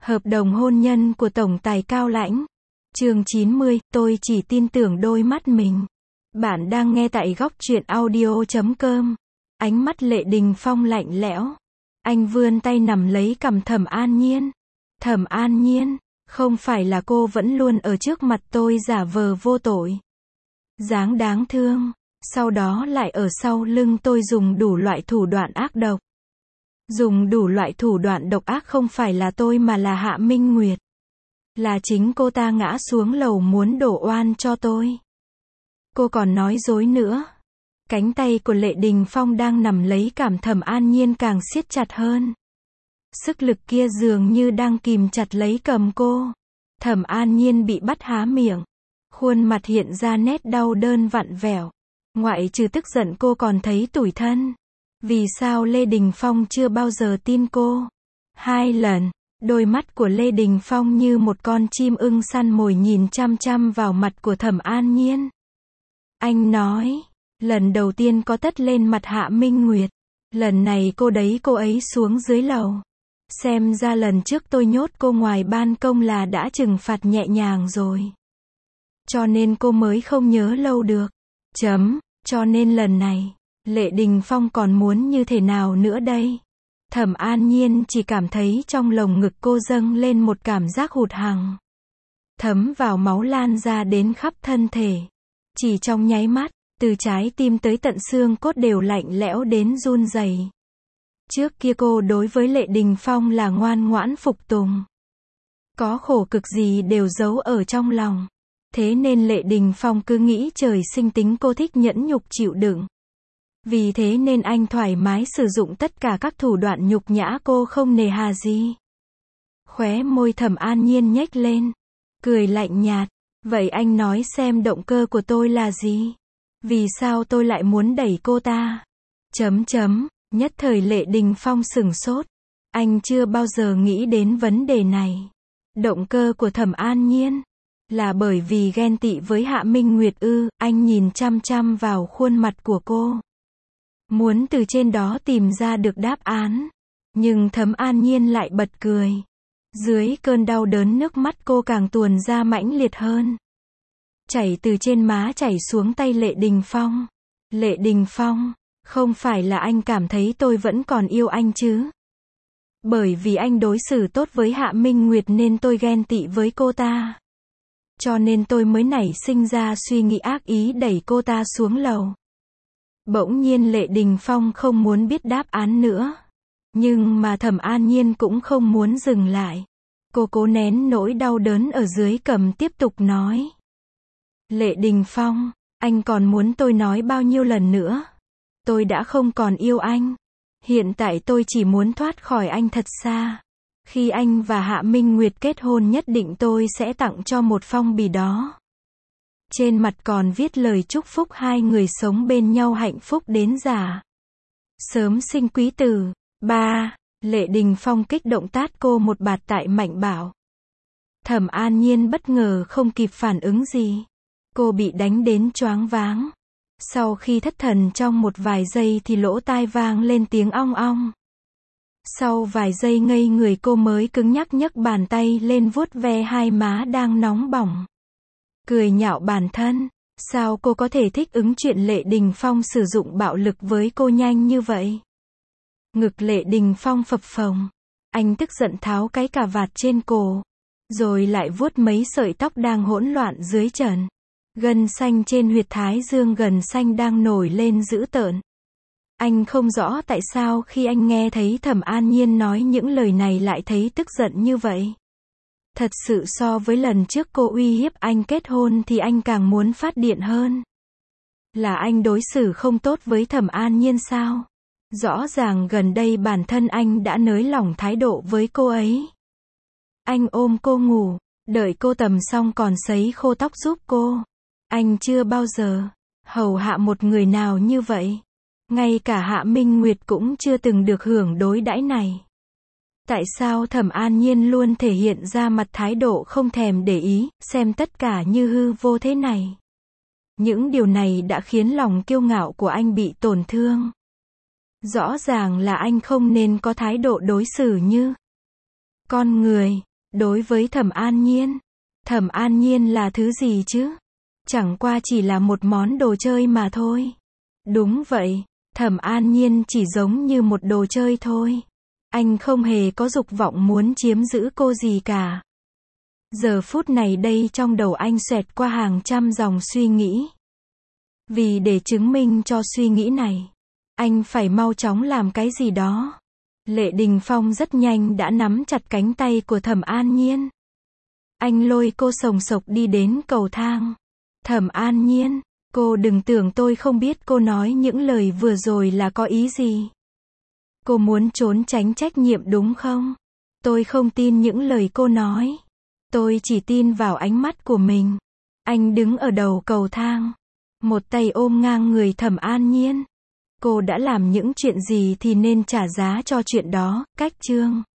Hợp đồng hôn nhân của tổng tài Cao Lãnh. Chương 90, tôi chỉ tin tưởng đôi mắt mình. Bạn đang nghe tại góc truyện audio.com. Ánh mắt Lệ Đình Phong lạnh lẽo. Anh vươn tay nắm lấy cằm Thẩm An Nhiên. Thẩm An Nhiên, không phải là cô vẫn luôn ở trước mặt tôi giả vờ vô tội, dáng đáng thương, sau đó lại ở sau lưng tôi dùng đủ loại thủ đoạn ác độc. Dùng đủ loại thủ đoạn độc ác không phải là tôi mà là Hạ Minh Nguyệt. Là chính cô ta ngã xuống lầu muốn đổ oan cho tôi. Cô còn nói dối nữa. Cánh tay của Lệ Đình Phong đang nắm lấy cằm Thẩm An Nhiên càng siết chặt hơn. Sức lực kia dường như đang kìm chặt lấy cầm cô. Thẩm An Nhiên bị bắt há miệng. Khuôn mặt hiện ra nét đau đớn vặn vẹo. Ngoại trừ tức giận cô còn thấy tủi thân. Vì sao Lê Đình Phong chưa bao giờ tin cô? 2 lần, đôi mắt của Lê Đình Phong như một con chim ưng săn mồi nhìn chăm chăm vào mặt của Thẩm An Nhiên. Anh nói, lần đầu tiên có tất lên mặt Hạ Minh Nguyệt. Lần này cô đẩy cô ấy xuống dưới lầu. Xem ra lần trước tôi nhốt cô ngoài ban công là đã trừng phạt nhẹ nhàng rồi. Cho nên cô mới không nhớ lâu được. Cho nên lần này, Lệ Đình Phong còn muốn như thế nào nữa đây? Thẩm An Nhiên chỉ cảm thấy trong lồng ngực cô dâng lên một cảm giác hụt hẫng. Thấm vào máu lan ra đến khắp thân thể. Chỉ trong nháy mắt, từ trái tim tới tận xương cốt đều lạnh lẽo đến run rẩy. Trước kia cô đối với Lệ Đình Phong là ngoan ngoãn phục tùng. Có khổ cực gì đều giấu ở trong lòng. Thế nên Lệ Đình Phong cứ nghĩ trời sinh tính cô thích nhẫn nhục chịu đựng. Vì thế nên anh thoải mái sử dụng tất cả các thủ đoạn nhục nhã cô không nề hà gì. Khóe môi Thẩm An Nhiên nhếch lên. Cười lạnh nhạt. Vậy anh nói xem động cơ của tôi là gì? Vì sao tôi lại muốn đẩy cô ta? Nhất thời Lệ Đình Phong sửng sốt. Anh chưa bao giờ nghĩ đến vấn đề này. Động cơ của Thẩm An Nhiên là bởi vì ghen tị với Hạ Minh Nguyệt ư? Anh nhìn chăm chăm vào khuôn mặt của cô. Muốn từ trên đó tìm ra được đáp án. Nhưng Thẩm An Nhiên lại bật cười. Dưới cơn đau đớn nước mắt cô càng tuôn ra mãnh liệt hơn. Chảy từ trên má chảy xuống tay Lệ Đình Phong. Lệ Đình Phong, không phải là anh cảm thấy tôi vẫn còn yêu anh chứ? Bởi vì anh đối xử tốt với Hạ Minh Nguyệt nên tôi ghen tị với cô ta. Cho nên tôi mới nảy sinh ra suy nghĩ ác ý đẩy cô ta xuống lầu. Bỗng nhiên Lệ Đình Phong không muốn biết đáp án nữa. Nhưng mà Thẩm An Nhiên cũng không muốn dừng lại. Cô cố nén nỗi đau đớn ở dưới cằm tiếp tục nói. Lệ Đình Phong, anh còn muốn tôi nói bao nhiêu lần nữa? Tôi đã không còn yêu anh. Hiện tại tôi chỉ muốn thoát khỏi anh thật xa. Khi anh và Hạ Minh Nguyệt kết hôn nhất định tôi sẽ tặng cho một phong bì đó. Trên mặt còn viết lời chúc phúc hai người sống bên nhau hạnh phúc đến già. Sớm sinh quý tử. Lệ Đình Phong kích động tát cô một bạt tại Mạnh Bảo. Thẩm An Nhiên bất ngờ không kịp phản ứng gì. Cô bị đánh đến choáng váng. Sau khi thất thần trong một vài giây thì lỗ tai vang lên tiếng ong ong. Sau vài giây ngây người cô mới cứng nhắc nhấc bàn tay lên vuốt ve hai má đang nóng bỏng. Cười nhạo bản thân. Sao cô có thể thích ứng chuyện Lệ Đình Phong sử dụng bạo lực với cô nhanh như vậy? Ngực Lệ Đình Phong phập phồng. Anh tức giận tháo cái cà vạt trên cổ. Rồi lại vuốt mấy sợi tóc đang hỗn loạn dưới trần. Gân xanh trên huyệt thái dương gần xanh đang nổi lên dữ tợn. Anh không rõ tại sao khi anh nghe thấy Thẩm An Nhiên nói những lời này lại thấy tức giận như vậy. Thật sự so với lần trước cô uy hiếp anh kết hôn thì anh càng muốn phát điện hơn. Là anh đối xử không tốt với Thẩm An Nhiên sao? Rõ ràng gần đây bản thân anh đã nới lỏng thái độ với cô ấy. Anh ôm cô ngủ, đợi cô tầm xong còn sấy khô tóc giúp cô. Anh chưa bao giờ hầu hạ một người nào như vậy. Ngay cả Hạ Minh Nguyệt cũng chưa từng được hưởng đối đãi này. Tại sao Thẩm An Nhiên luôn thể hiện ra mặt thái độ không thèm để ý, xem tất cả như hư vô thế này? Những điều này đã khiến lòng kiêu ngạo của anh bị tổn thương. Rõ ràng là anh không nên có thái độ đối xử như con người. Đối với Thẩm An Nhiên là thứ gì chứ? Chẳng qua chỉ là một món đồ chơi mà thôi. Đúng vậy, Thẩm An Nhiên chỉ giống như một đồ chơi thôi. Anh không hề có dục vọng muốn chiếm giữ cô gì cả. Giờ phút này đây trong đầu anh xoẹt qua hàng trăm dòng suy nghĩ. Vì để chứng minh cho suy nghĩ này, anh phải mau chóng làm cái gì đó. Lệ Đình Phong rất nhanh đã nắm chặt cánh tay của Thẩm An Nhiên. Anh lôi cô sồng sộc đi đến cầu thang. Thẩm An Nhiên, cô đừng tưởng tôi không biết cô nói những lời vừa rồi là có ý gì. Cô muốn trốn tránh trách nhiệm đúng không? Tôi không tin những lời cô nói. Tôi chỉ tin vào ánh mắt của mình. Anh đứng ở đầu cầu thang. Một tay ôm ngang người Thẩm An Nhiên. Cô đã làm những chuyện gì thì nên trả giá cho chuyện đó. Cách chương